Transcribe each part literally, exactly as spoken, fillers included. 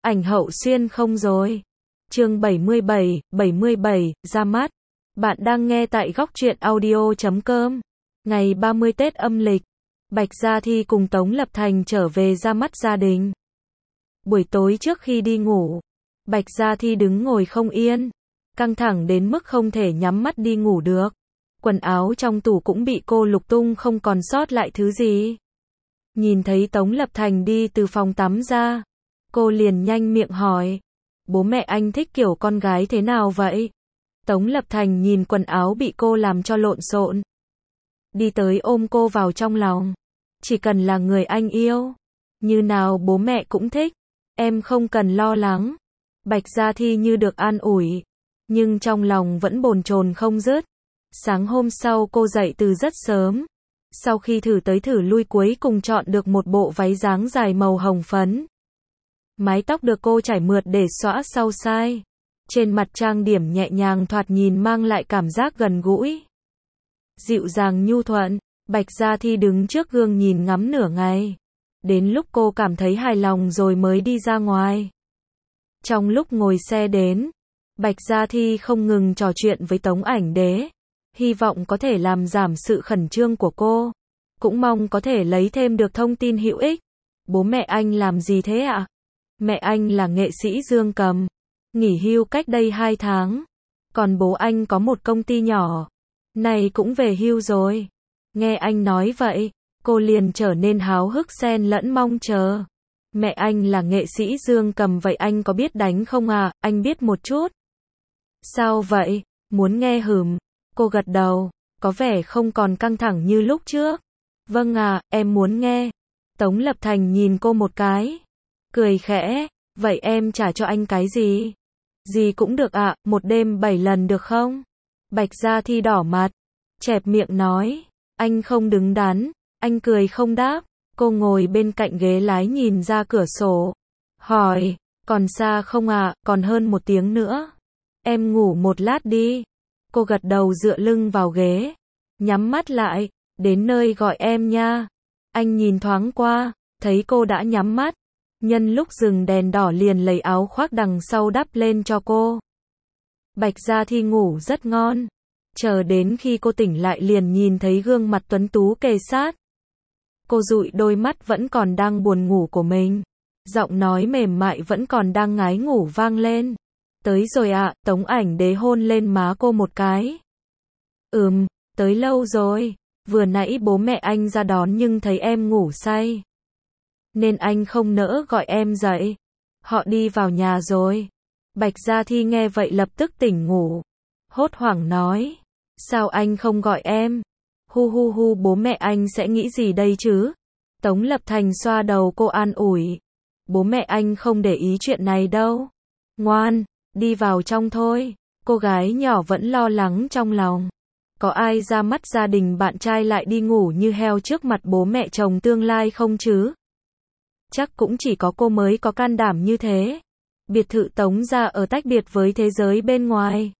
ảnh Hậu Xuyên không rồi. Chương bảy mươi bảy, bảy mươi bảy, ra mắt. Bạn đang nghe tại góc truyện audio chấm com. Ngày ba mươi Tết âm lịch, Bạch Gia Thi cùng Tống Lập Thành trở về ra mắt gia đình. Buổi tối trước khi đi ngủ, Bạch Gia Thi đứng ngồi không yên, căng thẳng đến mức không thể nhắm mắt đi ngủ được. Quần áo trong tủ cũng bị cô lục tung không còn sót lại thứ gì. Nhìn thấy Tống Lập Thành đi từ phòng tắm ra, cô liền nhanh miệng hỏi, bố mẹ anh thích kiểu con gái thế nào vậy? Tống Lập Thành nhìn quần áo bị cô làm cho lộn xộn, đi tới ôm cô vào trong lòng. Chỉ cần là người anh yêu, như nào bố mẹ cũng thích, em không cần lo lắng. Bạch Gia Thi như được an ủi, nhưng trong lòng vẫn bồn chồn không dứt. Sáng hôm sau cô dậy từ rất sớm. Sau khi thử tới thử lui cuối cùng chọn được một bộ váy dáng dài màu hồng phấn. Mái tóc được cô trải mượt để xõa sau tai. Trên mặt trang điểm nhẹ nhàng thoạt nhìn mang lại cảm giác gần gũi, dịu dàng nhu thuận. Bạch Gia Thi đứng trước gương nhìn ngắm nửa ngày. Đến lúc cô cảm thấy hài lòng rồi mới đi ra ngoài. Trong lúc ngồi xe đến, Bạch Gia Thi không ngừng trò chuyện với Tống Ảnh Đế, hy vọng có thể làm giảm sự khẩn trương của cô, cũng mong có thể lấy thêm được thông tin hữu ích. Bố mẹ anh làm gì thế ạ? Mẹ anh là nghệ sĩ dương cầm, nghỉ hưu cách đây hai tháng, còn bố anh có một công ty nhỏ, này cũng về hưu rồi. Nghe anh nói vậy, cô liền trở nên háo hức xen lẫn mong chờ. Mẹ anh là nghệ sĩ dương cầm vậy anh có biết đánh không à? Anh biết một chút. Sao vậy? Muốn nghe hửm? Cô gật đầu, có vẻ không còn căng thẳng như lúc trước. Vâng à, em muốn nghe. Tống Lập Thành nhìn cô một cái, cười khẽ, vậy em trả cho anh cái gì? Gì cũng được ạ, à, một đêm bảy lần được không? Bạch Gia Thi đỏ mặt, chẹp miệng nói, anh không đứng đắn. Anh cười không đáp. Cô ngồi bên cạnh ghế lái nhìn ra cửa sổ, hỏi, còn xa không ạ? À? Còn hơn một tiếng nữa. Em ngủ một lát đi. Cô gật đầu dựa lưng vào ghế, nhắm mắt lại, đến nơi gọi em nha. Anh nhìn thoáng qua, thấy cô đã nhắm mắt, nhân lúc dừng đèn đỏ liền lấy áo khoác đằng sau đắp lên cho cô. Bạch Gia Thi ngủ rất ngon, chờ đến khi cô tỉnh lại liền nhìn thấy gương mặt tuấn tú kề sát. Cô dụi đôi mắt vẫn còn đang buồn ngủ của mình, giọng nói mềm mại vẫn còn đang ngái ngủ vang lên. Tới rồi ạ, à, Tống Ảnh Đế hôn lên má cô một cái. Ừm, tới lâu rồi, vừa nãy bố mẹ anh ra đón nhưng thấy em ngủ say, nên anh không nỡ gọi em dậy. Họ đi vào nhà rồi. Bạch Gia Thi nghe vậy lập tức tỉnh ngủ, hốt hoảng nói, sao anh không gọi em? Hu hu hu, bố mẹ anh sẽ nghĩ gì đây chứ? Tống Lập Thành xoa đầu cô an ủi, bố mẹ anh không để ý chuyện này đâu. Ngoan, đi vào trong thôi. Cô gái nhỏ vẫn lo lắng trong lòng. Có ai ra mắt gia đình bạn trai lại đi ngủ như heo trước mặt bố mẹ chồng tương lai không chứ? Chắc cũng chỉ có cô mới có can đảm như thế. Biệt thự Tống gia ở tách biệt với thế giới bên ngoài,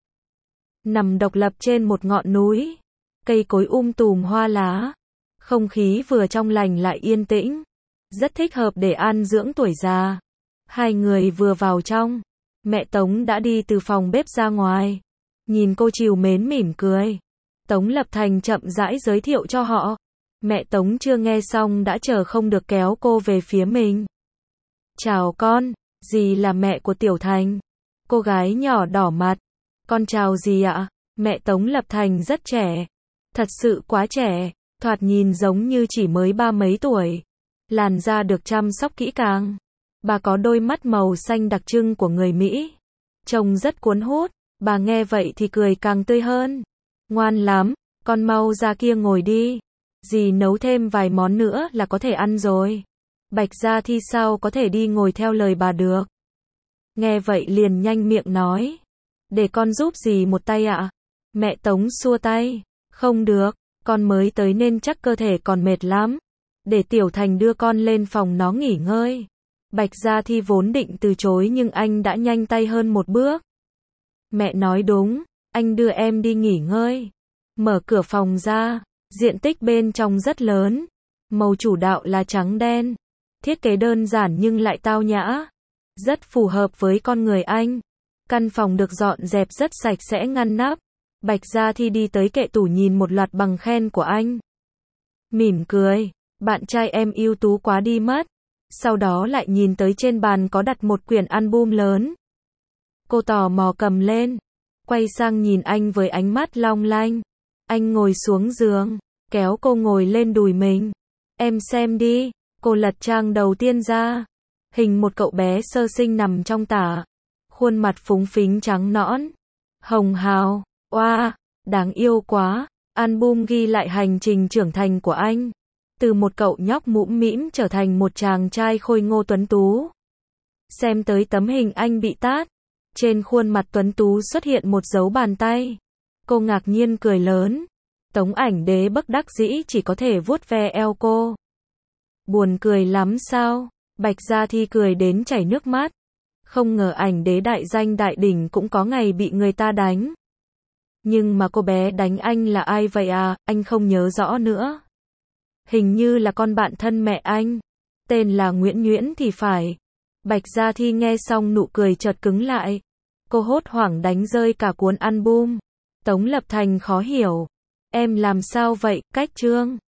nằm độc lập trên một ngọn núi, cây cối um tùm hoa lá, không khí vừa trong lành lại yên tĩnh, rất thích hợp để an dưỡng tuổi già. Hai người vừa vào trong, mẹ Tống đã đi từ phòng bếp ra ngoài, nhìn cô trìu mến mỉm cười. Tống Lập Thành chậm rãi giới thiệu cho họ. Mẹ Tống chưa nghe xong đã chờ không được kéo cô về phía mình. Chào con, dì là mẹ của Tiểu Thành. Cô gái nhỏ đỏ mặt. Con chào dì ạ. Mẹ Tống Lập Thành rất trẻ, thật sự quá trẻ, thoạt nhìn giống như chỉ mới ba mấy tuổi. Làn da được chăm sóc kỹ càng. Bà có đôi mắt màu xanh đặc trưng của người Mỹ, trông rất cuốn hút. Bà nghe vậy thì cười càng tươi hơn. Ngoan lắm, con mau ra kia ngồi đi. Dì nấu thêm vài món nữa là có thể ăn rồi. Bạch Gia Thi sao có thể đi ngồi theo lời bà được. Nghe vậy liền nhanh miệng nói, để con giúp dì một tay ạ. À? Mẹ Tống xua tay, không được, con mới tới nên chắc cơ thể còn mệt lắm. Để Tiểu Thành đưa con lên phòng nó nghỉ ngơi. Bạch Gia Thi vốn định từ chối nhưng anh đã nhanh tay hơn một bước. Mẹ nói đúng, anh đưa em đi nghỉ ngơi. Mở cửa phòng ra, diện tích bên trong rất lớn, màu chủ đạo là trắng đen, thiết kế đơn giản nhưng lại tao nhã. Rất phù hợp với con người anh. Căn phòng được dọn dẹp rất sạch sẽ ngăn nắp. Bạch Gia Thi đi tới kệ tủ nhìn một loạt bằng khen của anh. Mỉm cười, bạn trai em ưu tú quá đi mất. Sau đó lại nhìn tới trên bàn có đặt một quyển album lớn. Cô tò mò cầm lên, quay sang nhìn anh với ánh mắt long lanh. Anh ngồi xuống giường, kéo cô ngồi lên đùi mình. Em xem đi, cô lật trang đầu tiên ra. Hình một cậu bé sơ sinh nằm trong tả. Khuôn mặt phúng phính trắng nõn, hồng hào, oa, đáng yêu quá. Album ghi lại hành trình trưởng thành của anh. Từ một cậu nhóc mũm mĩm trở thành một chàng trai khôi ngô tuấn tú. Xem tới tấm hình anh bị tát. Trên khuôn mặt tuấn tú xuất hiện một dấu bàn tay. Cô ngạc nhiên cười lớn. Tống Ảnh Đế bất đắc dĩ chỉ có thể vuốt ve eo cô. Buồn cười lắm sao? Bạch Gia Thi cười đến chảy nước mắt. Không ngờ Ảnh Đế đại danh đại đỉnh cũng có ngày bị người ta đánh. Nhưng mà cô bé đánh anh là ai vậy à? Anh không nhớ rõ nữa. Hình như là con bạn thân mẹ anh. Tên là Nguyễn Nhuyễn thì phải. Bạch Gia Thi nghe xong nụ cười chợt cứng lại. Cô hốt hoảng đánh rơi cả cuốn album. Tống Lập Thành khó hiểu. Em làm sao vậy, Cách Trương?